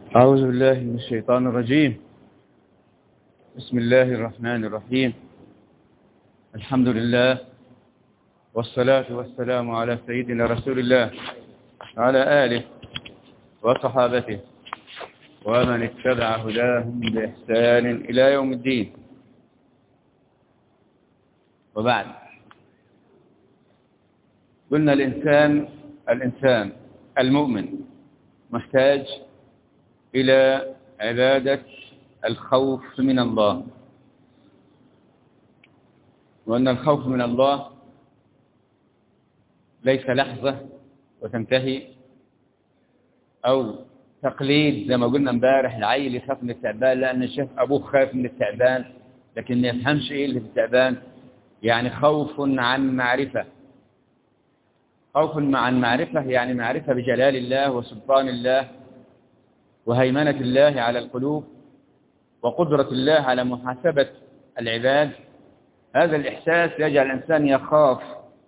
أعوذ بالله من الشيطان الرجيم. بسم الله الرحمن الرحيم. الحمد لله والصلاة والسلام على سيدنا رسول الله وعلى آله وصحابته ومن اتبع هداهم بإحسان إلى يوم الدين. وبعد، قلنا الإنسان المؤمن محتاج إلى عبادة الخوف من الله، وأن الخوف من الله ليس لحظة وتنتهي، أو تقليد زي ما قلنا امبارح العيل يخاف من التعبان لأن شاف أبوه خاف من التعبان لكن ما يفهمش إيه اللي في التعبان. يعني خوف عن معرفة، خوف عن معرفة يعني معرفة بجلال الله وسلطان الله وهيمنة الله على القلوب وقدرة الله على محاسبة العباد. هذا الإحساس يجعل الإنسان يخاف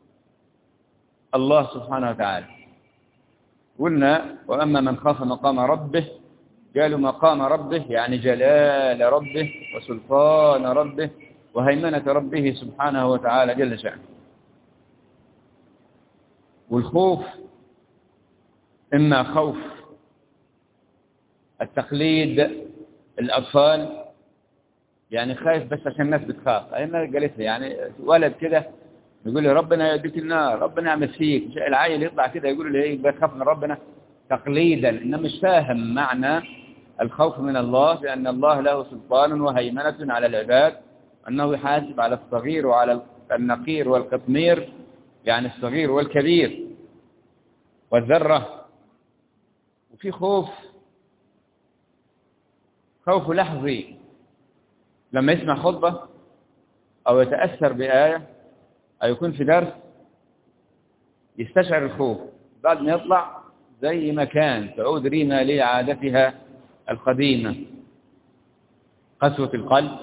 الله سبحانه وتعالى. قلنا وأما من خاف مقام ربه، قالوا مقام ربه يعني جلال ربه وسلطان ربه وهيمنة ربه سبحانه وتعالى جل شأنه. والخوف إما خوف التقليد، الأطفال يعني خايف بس عشان الناس بتخاف. أنا قالت لي يعني ولد كده يقول لي ربنا يديك النار، ربنا يعمل فيك. العيل يطلع كده يقول لي ايه، بخاف من ربنا تقليدا، إنه مش فاهم معنى الخوف من الله، بأن الله له سلطان وهيمنة على العباد، أنه يحاسب على الصغير وعلى النقير والقطمير، يعني الصغير والكبير والذرة. وفي خوف لحظي، لما يسمع خطبة أو يتأثر بآية أو يكون في درس يستشعر الخوف، بعد ما يطلع زي ما كان تعود ريما لعادتها القديمة، قسوة القلب،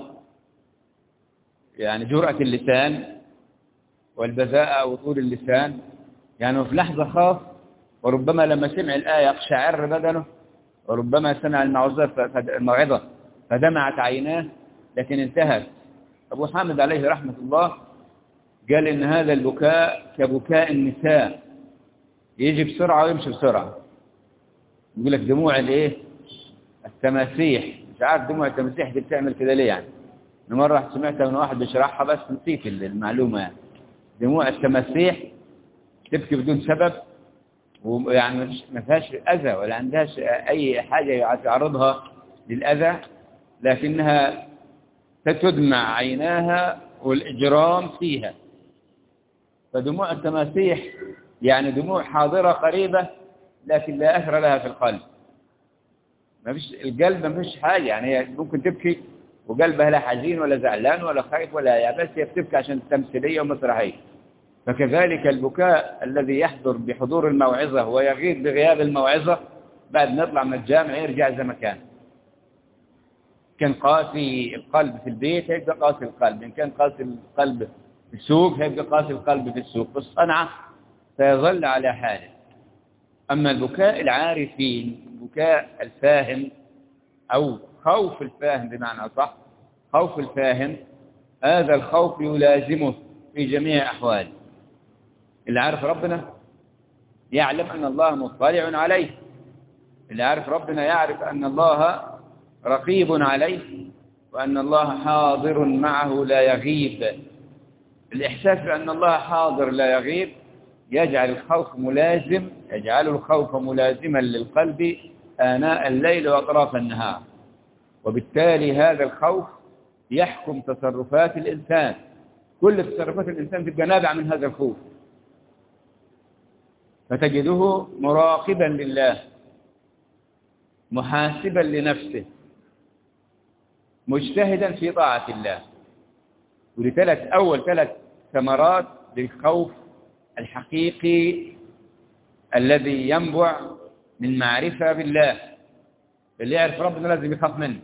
يعني جرأة اللسان والبذاءة وطول اللسان. يعني في لحظة خاف، وربما لما سمع الآية يقشعر بدنه، وربما سمع الموعظة فدمعت عيناه، لكن انتهت. أبو حامد عليه رحمة الله قال إن هذا البكاء كبكاء النساء، يجي بسرعة ويمشي بسرعة. يقول لك دموع الايه، التماسيح. مش عارف دموع التماسيح دي بتعمل كده ليه يعني. أنا مرة سمعتها من واحد بيشرحها بس نسيت المعلومة. يعني دموع التماسيح تبكي بدون سبب، ويعني ما فيهاش أذى ولا عندهاش أي حاجة تعرضها للأذى، لكنها تدمع عيناها والإجرام فيها. فدموع التماسيح يعني دموع حاضرة قريبة لكن لا أثر لها في القلب. القلب ما فيش حاجة، يعني هي ممكن تبكي وقلبها لا حزين ولا زعلان ولا خايف ولا بس هي بتبكي عشان تمثيلية ومسرحية. فكذلك البكاء الذي يحضر بحضور الموعظة ويغيب بغياب الموعظة، بعد ما يطلع من الجامع يرجع زي ما كان. كان قاسي القلب في البيت هيبقى قاسي القلب، إن كان قاسي القلب في السوق هيبقى قاسي القلب في السوق، في الصنعة سيظل على حاله. أما البكاء العارفين، بكاء الفاهم أو خوف الفاهم بمعنى صح، خوف الفاهم، هذا الخوف يلازمه في جميع أحواله. اللي عارف ربنا يعلم أن الله مطلع عليه، اللي عارف ربنا يعرف أن الله رقيب عليه وأن الله حاضر معه لا يغيب. الإحساس بأن الله حاضر لا يغيب يجعل الخوف ملازما للقلب آناء الليل وأطراف النهار، وبالتالي هذا الخوف يحكم تصرفات الإنسان. كل تصرفات الإنسان تبقى نابعة من هذا الخوف، فتجده مراقبا لله، محاسبا لنفسه، مجتهدا في طاعة الله. أول ثلاث ثمرات للخوف الحقيقي الذي ينبع من معرفة بالله. اللي يعرف ربنا لازم يخاف منه،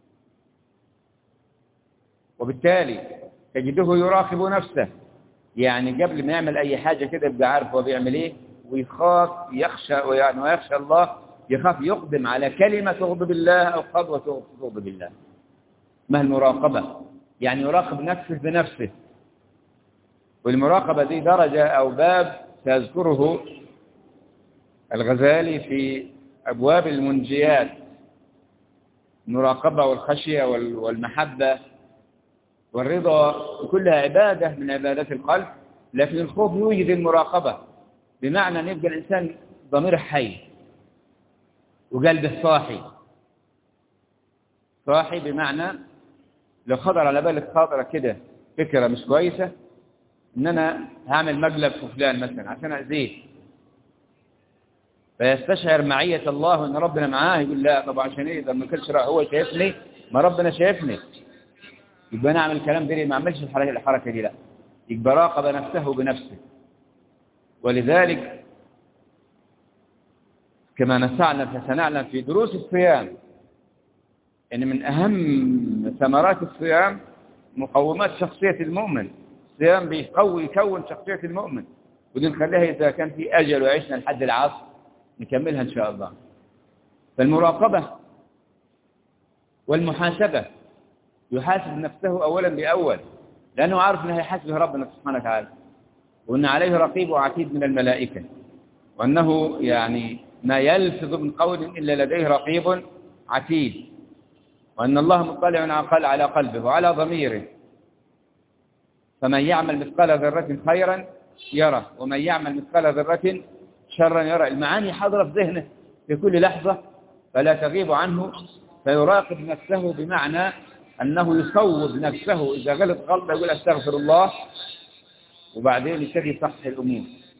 وبالتالي تجده يراقب نفسه. يعني قبل ما يعمل أي حاجة كده يبقى عارف هو بيعمل إيه، ويخاف يخشى ويخشى الله يخاف يقدم على كلمة تغضب الله أو خطوة تغضب الله. ما المراقبة؟ يعني يراقب نفسه بنفسه. والمراقبة دي درجة أو باب سيذكره الغزالي في أبواب المنجيات، المراقبة والخشية والمحبة والرضا كلها عبادة من عبادات القلب، لكن الخوف يوجد المراقبة، بمعنى أن يبقى الإنسان ضميره حي وقلبه صاحي. صاحي بمعنى لو خطر على بالك خاطرة كده فكرة مش كويسة، إن أنا هعمل مقلب في فلان مثلا عشان أذيه، فيستشعر معية الله وإن ربنا معاه، يقول لا طبعا عشان إيه؟ ده ما كلش هو شايفني، ما ربنا شايفني، يبقى أنا أعمل الكلام ده ليه؟ ما أعملش الحركة دي، لا، يبقى راقب نفسه بنفسه. ولذلك كما سنعلم في دروس الصيام إن من أهم ثمرات الصيام مقومات شخصية المؤمن. الصيام يكون شخصية المؤمن، ودي نخليها إذا كان في أجل وعشنا لحد العصر نكملها إن شاء الله. فالمراقبة والمحاسبة، يحاسب نفسه أولا بأول، لأنه عارف أنه يحاسبه ربنا سبحانه وتعالى، وأن عليه رقيب وعتيد من الملائكة، وأنه يعني ما يلفظ من قول إلا لديه رقيب عتيد، وأن الله مطلع على قلبه وعلى ضميره، فمن يعمل مثقال ذرة خيرا يره ومن يعمل مثقال ذرة شرا يره. المعاني حاضرة في ذهنه في كل لحظة فلا تغيب عنه، فيراقب نفسه بمعنى أنه يصوب نفسه، إذا غلط غلطة يقول أستغفر الله، وبعدين يبتدي يصحح الأمور.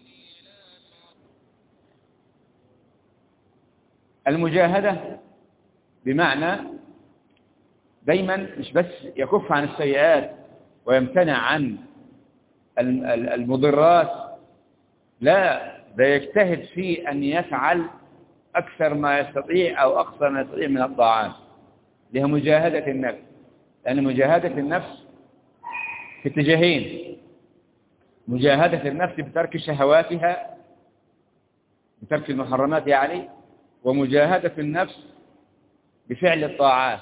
المجاهدة بمعنى دايما مش بس يكف عن السيئات ويمتنع عن المضرات، لا، ده يجتهد في أن يفعل أكثر ما يستطيع أو أقصى ما يستطيع من الطاعات. لها مجاهدة النفس، لأن مجاهدة النفس في اتجاهين: مجاهدة النفس بترك شهواتها، بترك المحرمات يعني، ومجاهدة النفس بفعل الطاعات.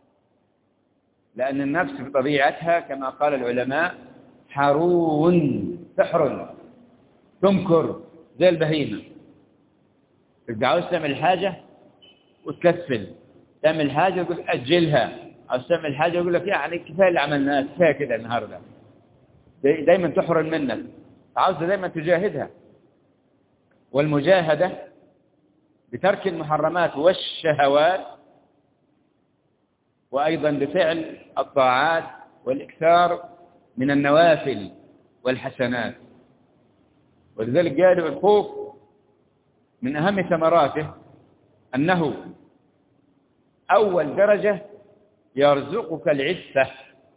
لأن النفس بطبيعتها كما قال العلماء سحر تمكر زي البهيمة. تبقى عاوز تعمل حاجة وتكسل، تعمل حاجة يقول أجلها، عاوز تعمل حاجة يقول لك يعني كفاية اللي عملناه، كفاية كده النهاردة، دايما تحرم منك، عاوز دايما تجاهدها. والمجاهدة بترك المحرمات والشهوات، وأيضا بفعل الطاعات والإكثار من النوافل والحسنات. ولذلك قالوا الخوف من أهم ثمراته أنه أول درجة يرزقك العفة،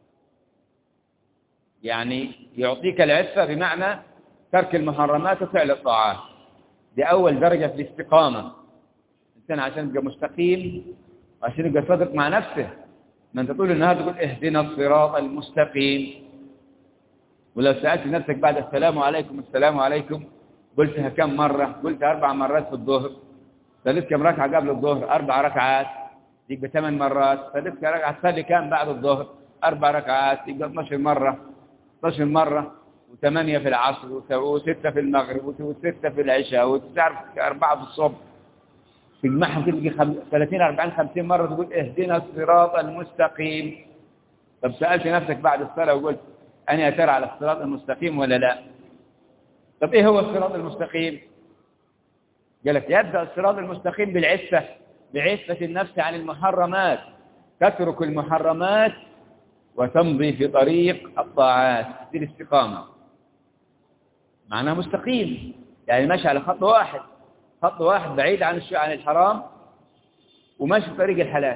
يعني يعطيك العفة بمعنى ترك المحرمات وفعل الطاعات. دي أول درجة في الاستقامة. الإنسان عشان يبقى مستقيم وعشان يبقى صادق مع نفسه، ما أنت طول النهار تقول اهدنا الصراط المستقيم، ولو سألت نفسك بعد السلام عليكم قلتها كم مرة؟ قلت 4 مرات في الظهر. صليت كم ركعة قبل الظهر؟ 4 ركعات، يبقى 8 مرات. صليت كم ركعة؟ تصلي كم بعد الظهر؟ 4 ركعات، يبقى 12 مرة. 12 مرة و8 في العصر و6 في المغرب و6 في العشاء وتعرف 4 في الصبح، تجمعهم تلقي 30 40 50 مرة تقول اهدنا الصراط المستقيم. طب سألت نفسك بعد الصلاة وقلت أنا ترى على الصراط المستقيم ولا لا؟ طب إيه هو الصراط المستقيم؟ قالك يبدأ الصراط المستقيم بالعفة، بعفة النفس عن المحرمات، تترك المحرمات وتمضي في طريق الطاعات، في الاستقامة. معناه مستقيم، يعني ماشي على خط واحد بعيد عن الحرام وماشي في طريق الحلال.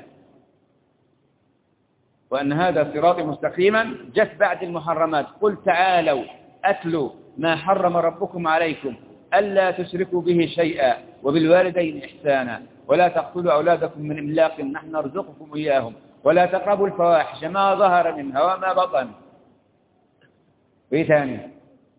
وأن هذا صراطي مستقيما جت بعد المحرمات. قل تعالوا أتلوا ما حرم ربكم عليكم ألا تشركوا به شيئا وبالوالدين إحسانا ولا تقتلوا أولادكم من إملاق نحن نرزقكم إياهم ولا تقربوا الفواحش ما ظهر منها وما بطن. وإيه ثاني؟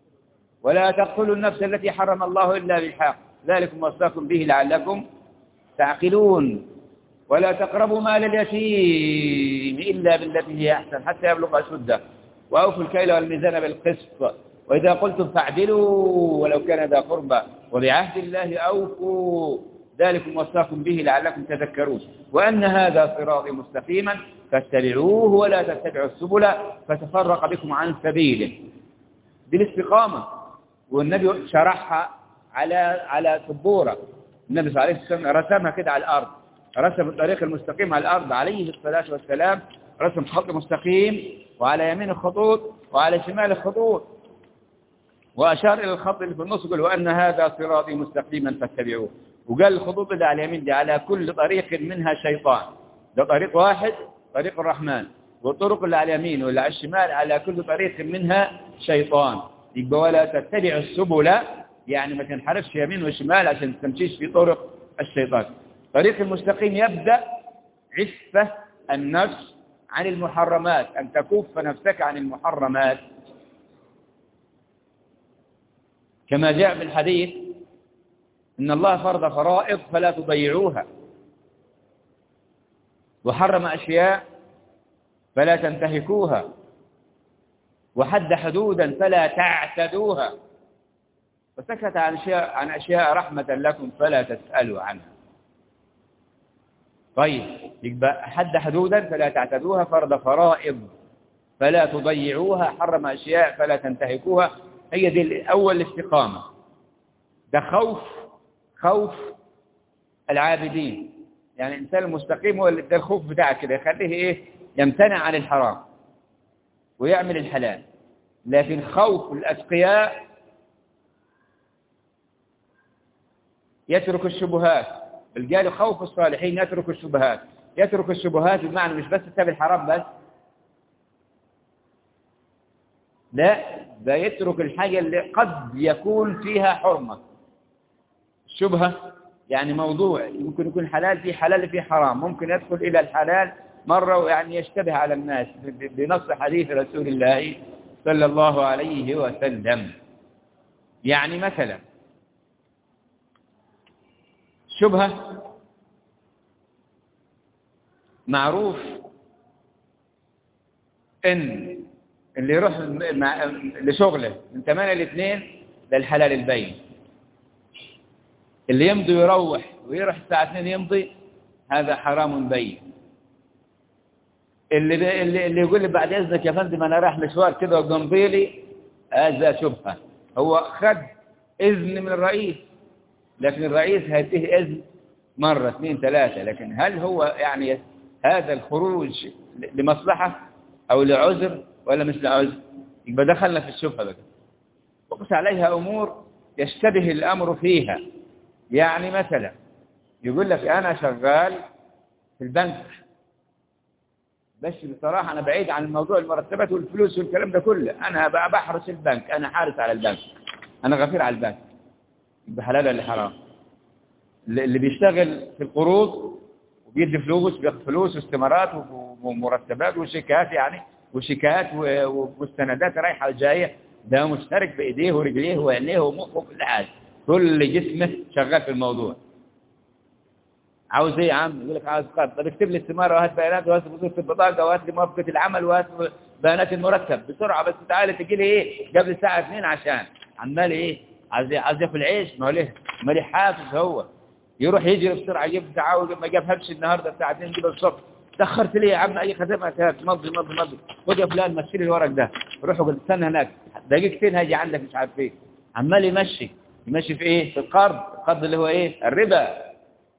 ولا تقتلوا النفس التي حرم الله إلا بالحق ذلكم وصاكم به لعلكم تعقلون. ولا تقربوا مال اليتيم إلا بالتي هي أحسن حتى يبلغ أشده وأوفوا الكيل والميزان بالقسط وإذا قلتم فاعدلوا ولو كان ذا قربى وبعهد الله أوفوا ذلكم وصاكم به لعلكم تذكرون وأن هذا صراطي مستقيما فاتبعوه ولا تتبعوا السبل فتفرق بكم عن سبيله. دي الاستقامة، والنبي شرحها على سبورة. النبي صلى الله عليه وسلم رسمها كده على الأرض، رسم الطريق المستقيم على الأرض عليه الصلاة والسلام، رسم خط مستقيم وعلى يمين الخطوط وعلى شمال الخطوط، وأشار إلى الخط اللي في النص يقول وأن هذا صراطي مستقيما فاتبعوه. وقال الخطوط اللي على اليمين دي على كل طريق منها شيطان، ده طريق واحد طريق الرحمن، والطرق اللي على اليمين واللي على الشمال على كل طريق منها شيطان. يبقى ولا تتبع السبل، يعني ما تنحرفش يمين وشمال عشان تمشيش في طرق الشيطان. طريق المستقيم يبدأ عفة النفس عن المحرمات، أن تكف نفسك عن المحرمات كما جاء في الحديث إن الله فرض فرائض فلا تضيعوها، وحرم أشياء فلا تنتهكوها، وحد حدودا فلا تعتدوها، وسكت عن أشياء رحمة لكم فلا تسألوا عنها. طيب يبقى حد حدودا فلا تعتدوها، فرض فرائض فلا تضيعوها، حرم أشياء فلا تنتهكوها. هي دي أول الاستقامة. ده خوف العابدين، يعني الإنسان المستقيم هو اللي ده الخوف بتاعه كده يخليه إيه؟ يمتنع عن الحرام ويعمل الحلال. لكن خوف الأتقياء يترك الشبهات، بل قالوا خوف الصالحين يترك الشبهات. يترك الشبهات بمعنى مش بس تتبع الحرام بس، لا، ده يترك الحاجة اللي قد يكون فيها حرمة. الشبهة يعني موضوع ممكن يكون حلال فيه حلال فيه حرام، ممكن يدخل إلى الحلال مرة ويعني يشتبه على الناس بنص حديث رسول الله صلى الله عليه وسلم. يعني مثلا شبهة معروف إن اللي يروح لشغله من 8 ل 2 ده الحلال البين، اللي يمضي ويروح ويروح الساعة 2 يمضي هذا حرام بين. اللي يقول لي بعد إذنك يا فندم أنا رايح مشوار كده وقمضي لي، هذا شبهة. هو خد إذن من الرئيس، لكن الرئيس هيديه إذن مرة 2 3، لكن هل هو يعني هذا الخروج لمصلحة أو لعذر ولا مش لعذر؟ يبقى دخلنا في الشبهة بقى. وقس عليها أمور يشتبه الأمر فيها. يعني مثلا يقول لك أنا شغال في البنك، بس بصراحة أنا بعيد عن الموضوع المرتبات والفلوس والكلام ده كله، أنا بحرس البنك، أنا حارس على البنك، أنا غفير على البنك. يبقى حلال ولا حرام؟ اللي بيشتغل في القروض وبيدي فلوس، بياخد فلوس واستمارات ومرتبات وشيكات، يعني وشيكات ومستندات رايحة وجاية، ده مشترك بإيديه ورجليه وعينيه ومخه وكل حاجة، كل جسمه شغال في الموضوع. عاوز ايه يا عم؟ يقول لك عاوز قرض. طب اكتب لي استمارة وهات بيانات وهات فلوس البطاقة وهات لي موافقة العمل وهات بيانات المرتب بسرعة، بس تعالى تجي لي ايه قبل الساعة 2 عشان عمال ايه عايز ياكل العيش. ما هو ليه مالي حافز، هو يروح يجري بسرعة يجيب ساعة ما جابهاش النهارده الساعة 2 جيبها الصبح. تأخرت ليه يا عم؟ أي خدمة مضي خد يا فلان مشي لي الورق ده، روح وقول استنى هناك دقيقتين هيجي عندك مش عارف ايه. عمال يمشي في ايه؟ في القرض اللي هو ايه؟ الربا.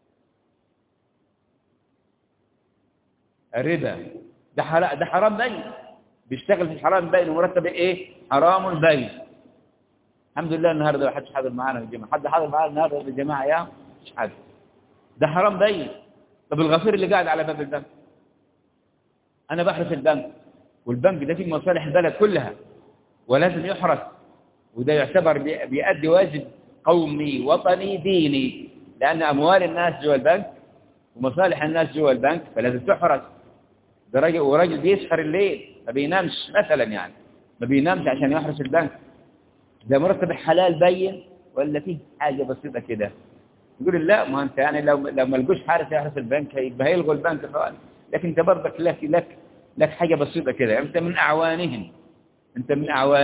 ده حرام باين، بيشتغل في الحرام باين ومرتب ايه؟ حرام باين. الحمد لله النهارده ما حدش حاضر معانا في الجماعه. حد حاضر معانا النهارده في الجماعه؟ يا مش حد. ده حرام باين. طب الغفير اللي قاعد على باب البنك، انا بحرس البنك، والبنك ده فيه مصالح البلد كلها ولازم يحرس، وده يعتبر بيؤدي واجب قومي وطني ديني، لأن أموال الناس جوا البنك ومصالح الناس جوا البنك فلازم تحرس. ده راجل بيسهر الليل ما بينامش مثلا، يعني ما بينامش عشان يحرس البنك. ده مرتب حلال بين ولا فيه حاجة بسيطة كده؟ يقول لا، ما أنت يعني لو ما لقوش حارس يحرس البنك يبقى هيلغوا البنك خالص. لكن أنت برضك لك حاجة بسيطة كده، أنت من أعوانهم، أنت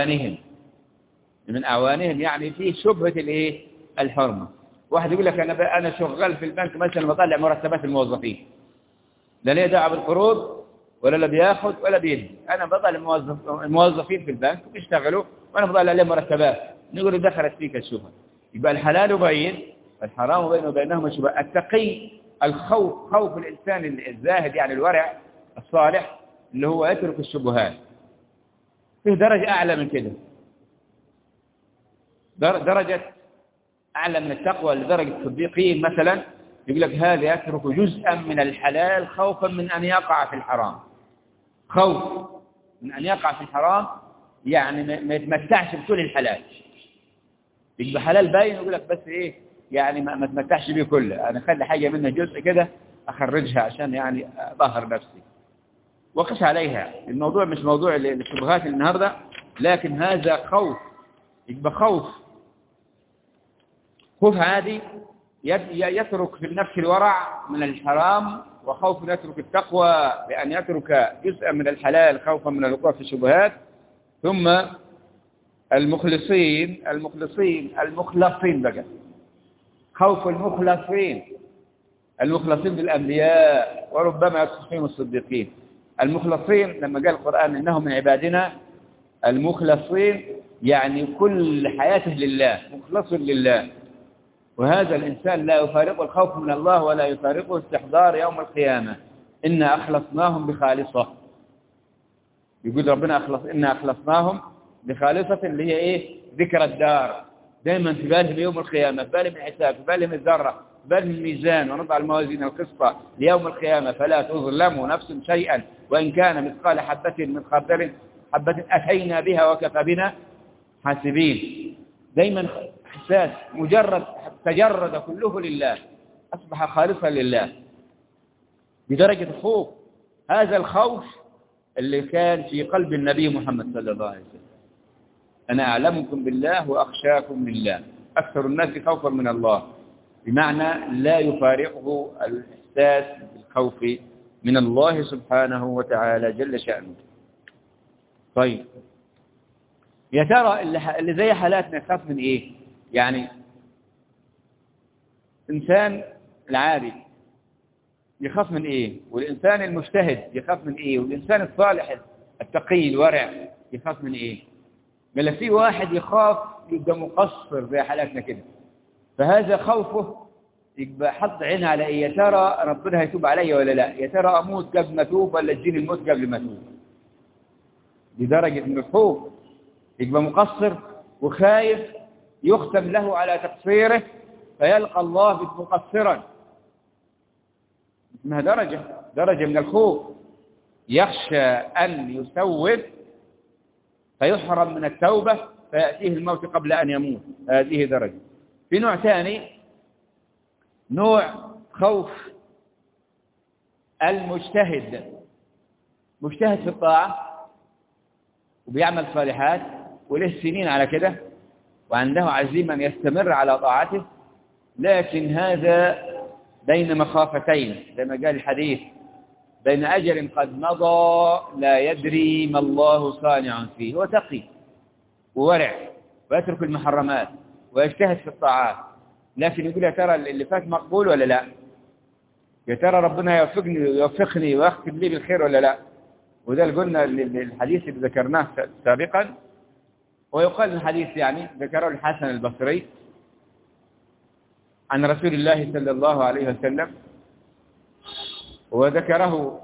من أعوانهم يعني في شبهة الإيه؟ الحرمة. واحد يقول لك أنا شغال في البنك مثلا بطلع مرتبات الموظفين، لا ليه دعوة بالقروض ولا بياخد ولا بيدي، أنا بطلع الموظفين في البنك بيشتغلوا وأنا بطلع عليهم مرتبات، نقول دخلت فيك الشبهة. يبقى الحلال بين، الحرام بين وبينهما شبهة. التقي الخوف، خوف الإنسان الزاهد يعني الورع الصالح اللي هو يترك الشبهات. فيه درجة أعلى من كده، درجة أعلى من التقوى لدرجة الصديقين مثلا، يقول لك هذا يترك جزءا من الحلال خوفا من أن يقع في الحرام. خوف من أن يقع في الحرام يعني ما يتمتعش بكل الحلال، يبقى حلال باين يقول لك بس إيه يعني ما تمتعش بيه كله، أنا خلي حاجة منه جزء كده أخرجها عشان يعني أظهر نفسي وقش عليها. الموضوع مش موضوع الشبهات النهاردة، لكن هذا خوف، يبقى خوف عادي يترك في النفس الورع من الحرام، وخوف يترك التقوى بأن يترك جزءا من الحلال خوفا من الوقوع في الشبهات. ثم المخلصين بقى، خوف المخلصين بالأنبياء، وربما يدخل فيهم الصديقين. المخلصين لما قال القرآن إنهم من عبادنا المخلصين، يعني كل حياته لله، مخلص لله. وهذا الإنسان لا يفارق الخوف من الله ولا يفارقه استحضار يوم القيامة. إنا أخلصناهم بخالصة، يقول ربنا إنا أخلصناهم بخالصة اللي هي إيه؟ ذكر الدار، دائما في بالهم يوم القيامة، في بالهم الحساب، في بالهم الذرة، في بالهم الميزان، ونضع الموازين القسط ليوم القيامة فلا تظلم نفس شيئا وإن كان مثقال حبة من خردل أتينا بها وكفى بنا حاسبين. دائما إحساس مجرد تجرد كله لله، أصبح خالصا لله بدرجة الخوف. هذا الخوف اللي كان في قلب النبي محمد صلى الله عليه وسلم، أنا أعلمكم بالله وأخشاكم لله، أكثر الناس خوفا من الله، بمعنى لا يفارقه الإحساس بالخوف من الله سبحانه وتعالى جل شأنه. طيب يا ترى اللي زي حالاتنا يخاف من إيه؟ يعني إنسان العادي يخاف من إيه؟ والإنسان المجتهد يخاف من إيه؟ والإنسان الصالح التقي الورع يخاف من إيه؟ بل في واحد يخاف يبقى مقصر زي حالاتنا كده، فهذا خوفه يبقى حط عينه على إيه؟ يا ترى ربنا هيتوب علي ولا لا؟ يا ترى أموت قبل ما أتوب ولا تجيني الموت قبل ما أتوب؟ لدرجة من الخوف يبقى مقصر وخايف يختم له على تقصيره فيلقى الله مقصرا. اسمها درجة من الخوف، يخشى أن يسوف فيحرم من التوبة فيأتيه الموت قبل أن يموت، هذه درجة. في نوع ثاني، نوع خوف المجتهد، مجتهد في الطاعة وبيعمل صالحات وله سنين على كده وعنده عزيمة أن يستمر على طاعته، لكن هذا بين مخافتين زي ما قال الحديث، بين أجل قد مضى لا يدري ما الله صانع فيه. هو تقي وورع ويترك المحرمات ويجتهد في الطاعات، لكن يقول يا ترى اللي فات مقبول ولا لا؟ يا ترى ربنا يوفقني ويختم لي بالخير ولا لا؟ وده اللي قلنا الحديث اللي ذكرناه سابقا، ويقال الحديث يعني ذكره الحسن البصري عن رسول الله صلى الله عليه وسلم، وذكره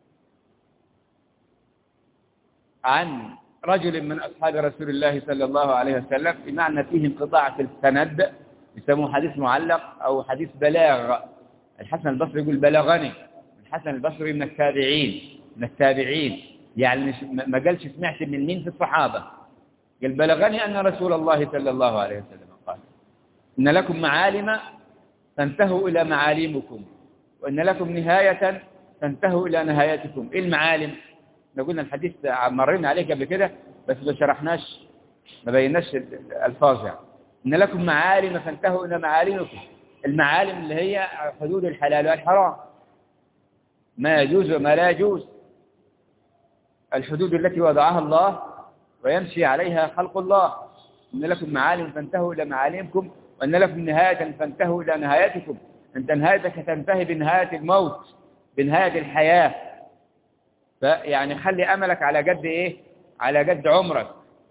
عن رجل من أصحاب رسول الله صلى الله عليه وسلم، بمعنى فيه انقطاع في السند، يسموه حديث معلق أو حديث بلاغ. الحسن البصري يقول بلغني، الحسن البصري من التابعين يعني ما قالش سمعت من مين في الصحابة، قال بلغني أن رسول الله صلى الله عليه وسلم قال إن لكم معالم تنتهوا إلى معالمكم، وإن لكم نهاية تنتهوا إلى نهايتكم. إيه المعالم؟ قلنا الحديث مرينا عليه قبل كده بس ما شرحناش، ما بيناش الألفاظ يعني. إن لكم معالم تنتهوا إلى معالمكم، المعالم اللي هي حدود الحلال والحرام، ما يجوز وما لا يجوز، الحدود التي وضعها الله ويمشي عليها خلق الله. إن لكم معالم فانتهوا إلى معالمكم، وأن لكم نهاية فانتهوا إلى نهايتكم. أنت نهايتك تنتهي بنهاية الموت، بنهاية الحياة. فيعني خلي أملك على قد إيه؟ على قد عمرك.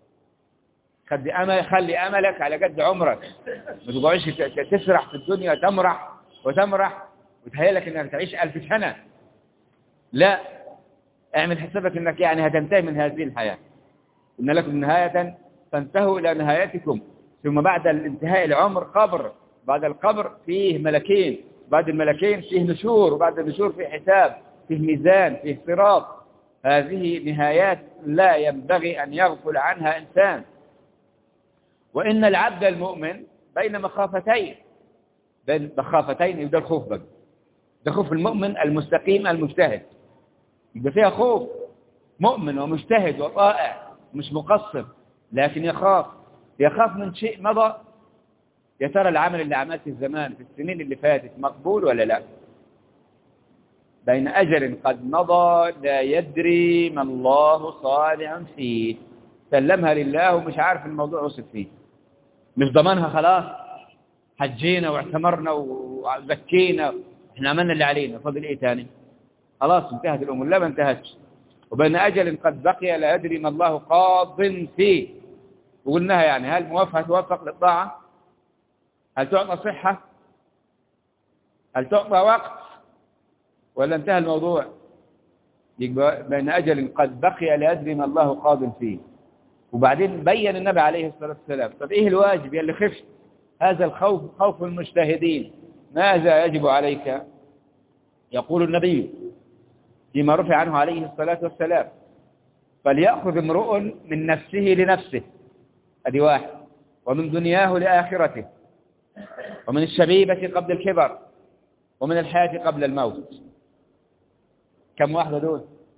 خلي أملك على قد عمرك، ما تقعدش تسرح في الدنيا، تمرح وتمرح وتهيألك إنك تعيش 1000 سنة. لا، اعمل حسابك إنك يعني هتنتهي من هذه الحياة. إن لكم نهاية فانتهوا إلى نهايتكم. ثم بعد الانتهاء العمر قبر، بعد القبر فيه ملكين، بعد الملكين فيه نشور، وبعد النشور فيه حساب، فيه ميزان، فيه صراط. هذه نهايات لا ينبغي أن يغفل عنها إنسان. وإن العبد المؤمن بين مخافتين، بين مخافتين، يبدأ الخوف بقى. ده خوف المؤمن المستقيم المجتهد، يبقى فيها خوف. مؤمن ومجتهد وطائع مش مقصر، لكن يخاف من شيء مضى. يا ترى العمل اللي عملته الزمان في السنين اللي فاتت مقبول ولا لا؟ بين أجل قد مضى لا يدري ما الله صانع فيه. سلمها لله ومش عارف الموضوع وصل فيه، مش ضمنها. خلاص حجينا واعتمرنا وزكينا، احنا عملنا اللي علينا، فاضل ايه تاني؟ خلاص انتهت الامور. لا، ما انتهتش. وبين أجل قد بقي لا يدري ما الله قاض فيه. وقلناها يعني، هل موفق توفق للطاعة؟ هل تعطى صحة؟ هل تعطى وقت؟ ولا انتهى الموضوع؟ يبقى بين أجل قد بقي لا يدري ما الله قاض فيه. وبعدين بين النبي عليه الصلاة والسلام. طب ايه الواجب اللي خفت؟ هذا الخوف خوف المجتهدين. ماذا يجب عليك؟ يقول النبي فيما رفع عنه عليه الصلاة والسلام: فليأخذ امرؤ من نفسه لنفسه، ادي واحد، ومن دنياه لآخرته، ومن الشبيبة قبل الكبر، ومن الحياة قبل الموت. كم واحدة دول؟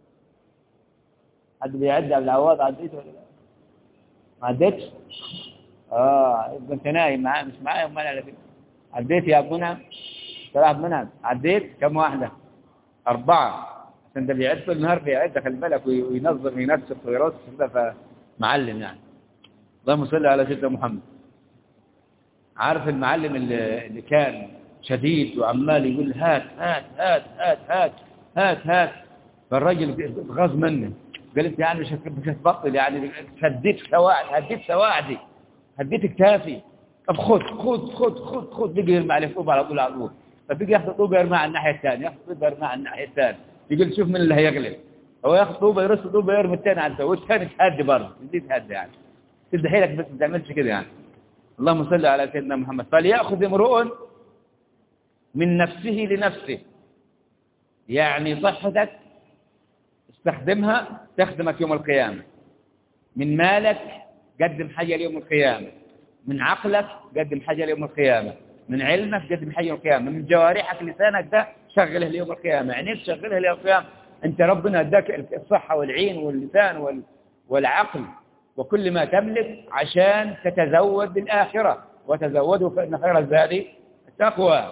حد بيعد على العواد؟ عديت ولا لا؟ ما عديتش؟ انت نايم معايا مش معايا؟ امال على كده عديت يا ابو منعم؟ صلاح منعم عديت كم واحدة؟ 4. عشان ده بيعد طول النهار، بيعد خلي بالك، وينظم وينسق ويرص كده، فمعلم يعني. اللهم صل على سيدنا محمد. عارف المعلم اللي كان شديد وعمال يقول هات هات هات هات هات هات هات، فالراجل غاظ منه، قال انت يعني مش هتبطل يعني، هديت سواعدي، هديت كتافي. طب خد بيجي يرمي عليه طوبه على طول، فبيجي ياخذ طوبه يرمي على الناحيه الثانيه، يقول شوف من اللي هيغلب. هو ياخذ طوبه يرص طوبه يرمي الثاني على الثاني، والثاني تهدي برضه، تهدي يعني، تدي حيلك بس ما تعملش كده يعني. اللهم صل على سيدنا محمد. فليأخذ امرؤ من نفسه لنفسه، يعني صحتك استخدمها تخدمك يوم القيامة. من مالك قدم حاجة ليوم القيامة، من عقلك قدم حاجة ليوم القيامة، من علمك قدم حاجة ليوم القيامة، من جوارحك لسانك ده شغله ليوم القيامة، عينيك شغلها ليوم القيامة. انت ربنا اداك الصحة والعين واللسان والعقل وكل ما تملك عشان تتزود بالآخرة، وتزودوا فإن خير الزاد التقوى.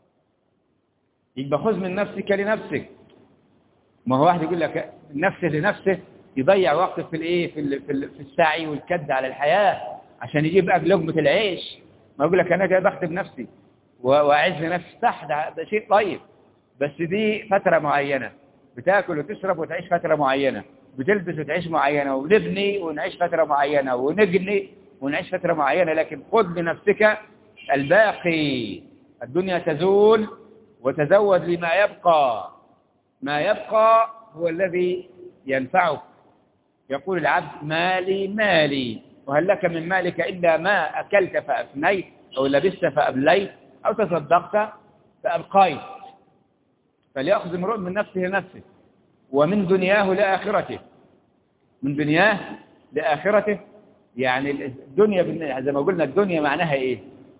يبقى خذ من نفسك لنفسك. ما هو واحد يقول لك نفسه لنفسه، يضيع وقته في الايه، في السعي والكد على الحياة عشان يجيب لقمة العيش. ما يقول لك انا جاي بخدم نفسي واعز نفسي، صح، ده شيء طيب، بس دي فترة معينة، بتاكل وتشرب وتعيش فترة معينة، بتلبس وتعيش معينة، ونبني ونعيش فترة معينة، ونجني ونعيش فترة معينة. لكن خذ لنفسك الباقي. الدنيا تزول، وتزود لما يبقى. ما يبقى هو الذي ينفعك. يقول العبد مالي، وهل لك من مالك إلا ما أكلت فأفنيت، أو لبست فأبليت، أو تصدقت فأبقيت. فليأخذ امرؤ من نفسه لنفسه، ومن دنياه لآخرته. من دنياه لآخرته، يعني الدنيا زي ما قلنا، الدنيا معناها إيه؟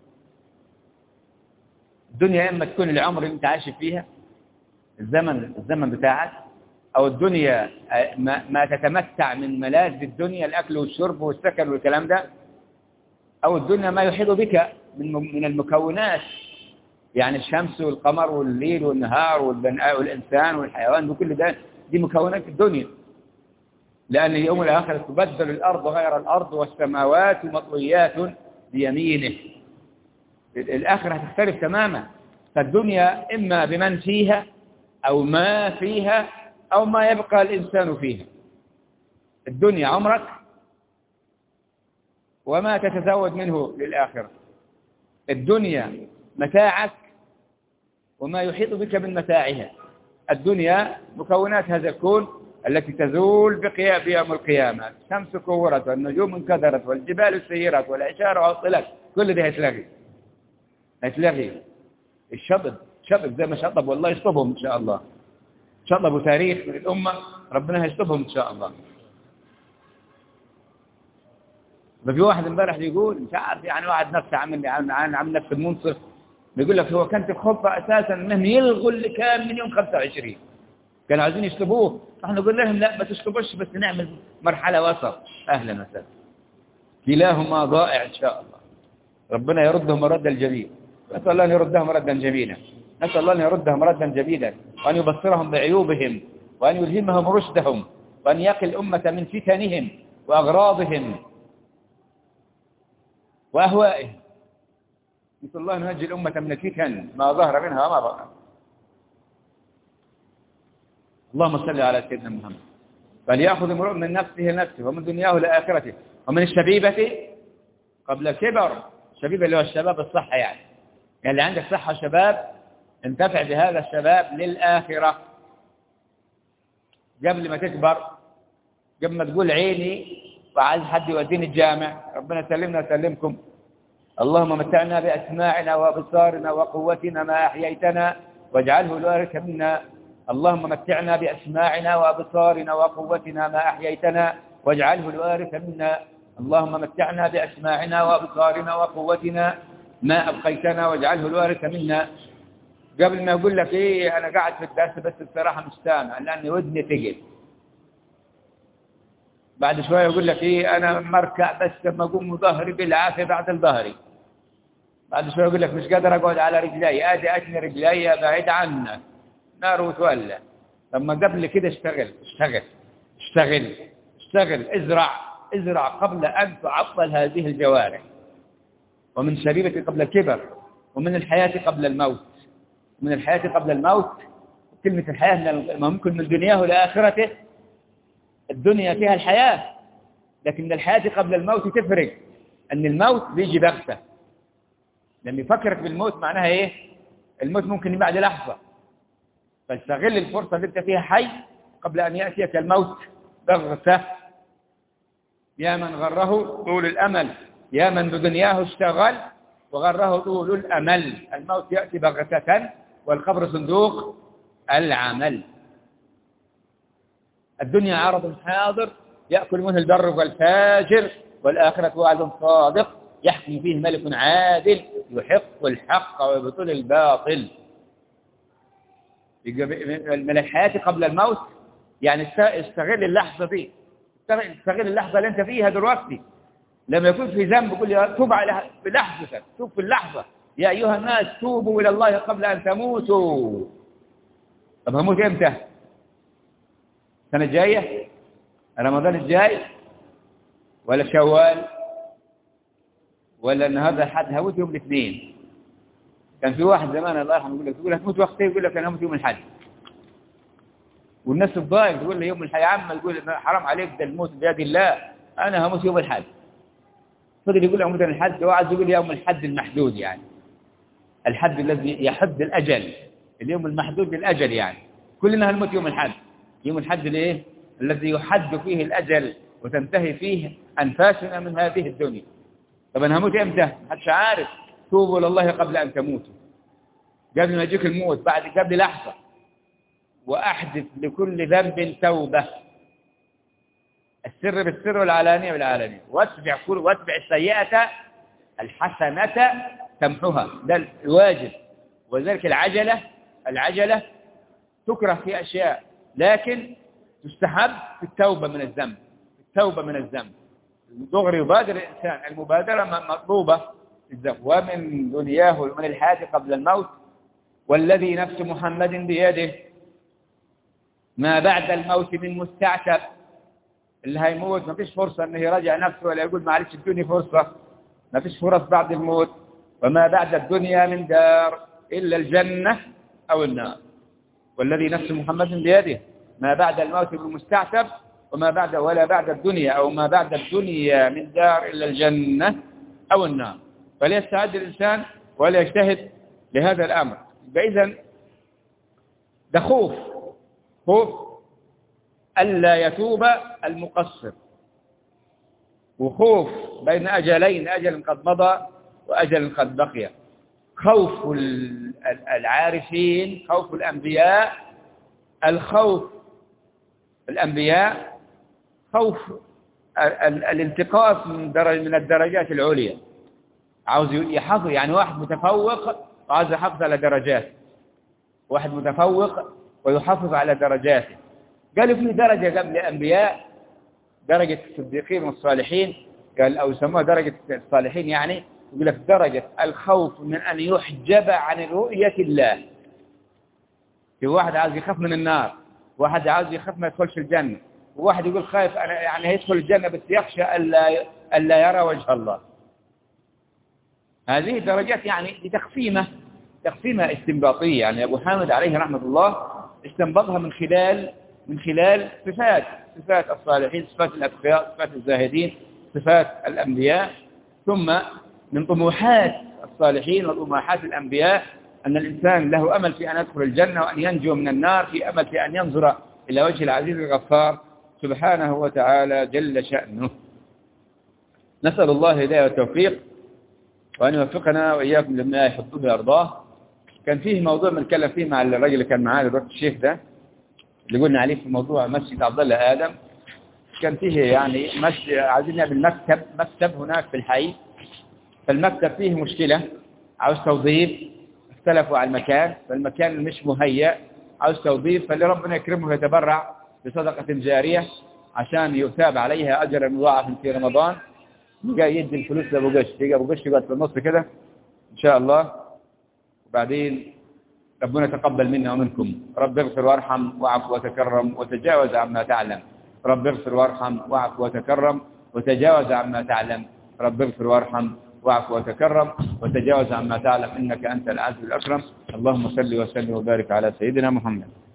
الدنيا إما تكون العمر اللي أنت عايش فيها، الزمن بتاعك، أو الدنيا ما تتمتع من ملاذ الدنيا، الأكل والشرب والسكن والكلام ده، أو الدنيا ما يحيط بك من المكونات يعني الشمس والقمر والليل والنهار والإنسان والحيوان وكل ده دي مكونات الدنيا. لأن يوم الآخر تبدل الأرض غير الأرض والسماوات مطويات بيمينه. الآخرة هتختلف تماما. فالدنيا إما بمن فيها أو ما فيها أو ما يبقى الإنسان فيها. الدنيا عمرك وما تتزود منه للآخرة. الدنيا متاعك وما يحيط بك من متاعها. الدنيا مكونات هذا الكون التي تزول بيوم القيامة. الشمس كورت والنجوم انكدرت والجبال سيرت والعشار عطلت، كل ده هيتلغي. الشطب زي ما شطب والله يشطبهم إن شاء الله. شطبوا تاريخ من الأمة، ربنا هيشطبهم إن شاء الله. ففي واحد امبارح يقول مش عارف يعني واحد نفسه عامل نفس المنصف، بيقول لك هو كانت الخطة أساسا أنهم يلغوا اللي كان من يوم 25 كانوا عايزين يشطبوه. احنا قلنا لهم لا ما تشطبوش، بس نعمل مرحلة وسط. أهلا وسهلا. كلاهما ضائع إن شاء الله. ربنا يردهم ردا جميلا. نسأل الله أن يردهم ردا جميلا. نسأل الله أن يردهم ردا جميلا، وأن يبصرهم بعيوبهم، وأن يلهمهم رشدهم، وأن يقي الأمة من فتنهم وأغراضهم وأهوائهم. نسأل الله أن ينجي الأمة من الفتن ما ظهر منها وما بطن. اللهم صل على سيدنا محمد. فليأخذ امرؤ من نفسه ومن دنياه لآخرته ومن الشبيبة قبل الكبر. الشبيبة اللي هو الشباب الصحة يعني اللي عندك صحة شباب انتفع بهذا الشباب للآخرة قبل ما تكبر، قبل ما تقول عيني وعايز حد يوديني الجامع. ربنا سلمنا وسلمكم. اللهم متعنا بأسماعنا وأبصارنا وقوتنا ما أحييتنا واجعله الوارث منا. اللهم متعنا بأسماعنا وأبصارنا وقوتنا ما أحييتنا واجعله الوارث منا. اللهم متعنا بأسماعنا وأبصارنا وقوتنا ما أبقيتنا واجعله الوارث منا. قبل ما أقول لك إيه أنا قاعد في الدرس بس الصراحة مش سامع لأني ودني ثقل. بعد شوية يقول لك إيه أنا مركع بس لما أقوم ظهري بالعافية بعد الظهري. بعد شوية يقول لك مش قادر أقعد على رجلي، أدي أتني رجلي بعيد عنك نار وتولى. لما قبل كده اشتغل ازرع قبل أن تعطل هذه الجوارح. ومن شبيبة قبل الكبر ومن الحياة قبل الموت. من الحياة قبل الموت. كلمة الحياة ممكن من دنياه لآخرته. الدنيا فيها الحياة، لكن من الحياة قبل الموت تفرق. أن الموت بيجي بغتة. لما يفكرك بالموت معناها إيه؟ الموت ممكن بعد لحظة، فاستغل الفرصة اللي انت فيها حي قبل أن يأتيك الموت بغتة. يا من غره طول الأمل، يا من بدنياه اشتغل وغره طول الأمل. الموت يأتي بغتة والقبر صندوق العمل. الدنيا عرض حاضر يأكل منه البر والفاجر، والآخرة وعد صادق يحكم فيه ملك عادل يحق الحق ويبطل الباطل. من الحياة قبل الموت يعني استغل اللحظة دي، استغل اللحظة اللي انت فيها دلوقتي. لما يكون في ذنب قل توب على بلحظتك، توب في اللحظة. يا أيها الناس توبوا إلى الله قبل أن تموتوا. طب هموت امتى؟ السنة الجاية؟ رمضان الجاي؟ ولا شوال؟ ولا النهارده الحد؟ هموت يوم الاثنين. كان في واحد زمان الله يرحمه يقول لك هتموت وقت ايه؟ يقول لك انا هموت يوم الحد. والناس الضايق تقول له يوم الحد يا عم، يقول حرام عليك ده الموت بيد الله، انا هموت يوم الحد. فضل يقول هموت يوم الحد وقعد يقول يوم الحد المحدود، يعني الحد الذي يحد الاجل، اليوم المحدود للاجل. يعني كلنا هنموت يوم الحد. يوم الحد الايه؟ الذي يحد فيه الاجل وتنتهي فيه انفاسنا من هذه الدنيا. طب انا هموت امتى؟ محدش عارف. توبوا الى الله قبل ان تموتوا، قبل ما يجيك الموت، قبل لحظه. واحدث لكل ذنب توبه، السر بالسر والعلانيه بالعلانيه. واتبع السيئه الحسنه تمحها، ده الواجب. وذلك العجله تكره في اشياء، لكن تستحب في التوبه من الذنب. دغري يبادر الإنسان، المبادرة مطلوبة في الذنب. ومن دنياه ومن الحياة قبل الموت والذي نفس محمد بيده ما بعد الموت من مستعتب. اللي هيموت ما فيش فرصة أنه يراجع نفسه ولا يقول معلش ادوني فرصة، ما فيش فرص بعد الموت. وما بعد الدنيا من دار إلا الجنة أو النار. والذي نفس محمد بيده ما بعد الموت من مستعتب ولا بعد الدنيا أو ما بعد الدنيا من دار إلا الجنة أو النار. فليستعد الإنسان ولا يجتهد لهذا الأمر. إذن ده خوف ألا يتوب المقصر، وخوف بين أجلين، أجل قد مضى وأجل قد بقي. خوف العارفين، خوف الأنبياء، الأنبياء خوف الانتقاص من الدرجات العليا. عاوز يحافظ، يعني واحد متفوق وعاوز يحافظ على درجاته، واحد متفوق ويحافظ على درجاته. قالوا في درجة قبل الأنبياء، درجة الصديقين والصالحين، قال أو يسموها درجة الصالحين، يعني يقول لك درجة الخوف من أن يحجب عن رؤية الله. في واحد عاوز يخاف من النار، واحد عاوز يخاف ما يدخلش الجنة، وواحد يقول خايف أنا يعني هيدخل الجنة بس يخشى ألا يرى وجه الله. هذه درجات يعني تقسيمة استنباطية. يعني أبو حامد عليه رحمة الله استنبطها من خلال صفات الصالحين، صفات الأتقياء، صفات الزاهدين، صفات الأنبياء. ثم من طموحات الصالحين وطموحات الأنبياء أن الإنسان له أمل في أن يدخل الجنة وأن ينجو من النار، في أمل في أن ينظر إلى وجه العزيز الغفار سبحانه وتعالى جل شأنه. نسأل الله الهداية والتوفيق، وأن يوفقنا وإياكم لما يحبه ويرضاه. كان فيه موضوع بنتكلم فيه مع الرجل اللي كان معاه دلوقتي، الشيخ ده اللي قلنا عليه في موضوع مسجد عبد الله آدم. كان فيه يعني عايزين نعمل مكتب هناك في الحي، فالمكتب فيه مشكلة، عاوز توظيف، اختلفوا على المكان، فالمكان مش مهيأ، عاوز توظيف. فاللي ربنا يكرمه يتبرع بصدقة جارية عشان يثاب عليها أجرا مضاعفا في رمضان، جاي يدي الفلوس لأبو قش. يجي أبو قش يقعد في النص كده إن شاء الله، وبعدين ربنا تقبل منا ومنكم. رب اغفر وارحم واعف وتكرم وتجاوز عما تعلم. رب اغفر وارحم واعف وتكرم وتجاوز عما تعلم. رب اغفر وارحم واعف وتكرم وتجاوز عما تعلم، إنك أنت العزيز الأكرم. اللهم صل وسلم وبارك على سيدنا محمد.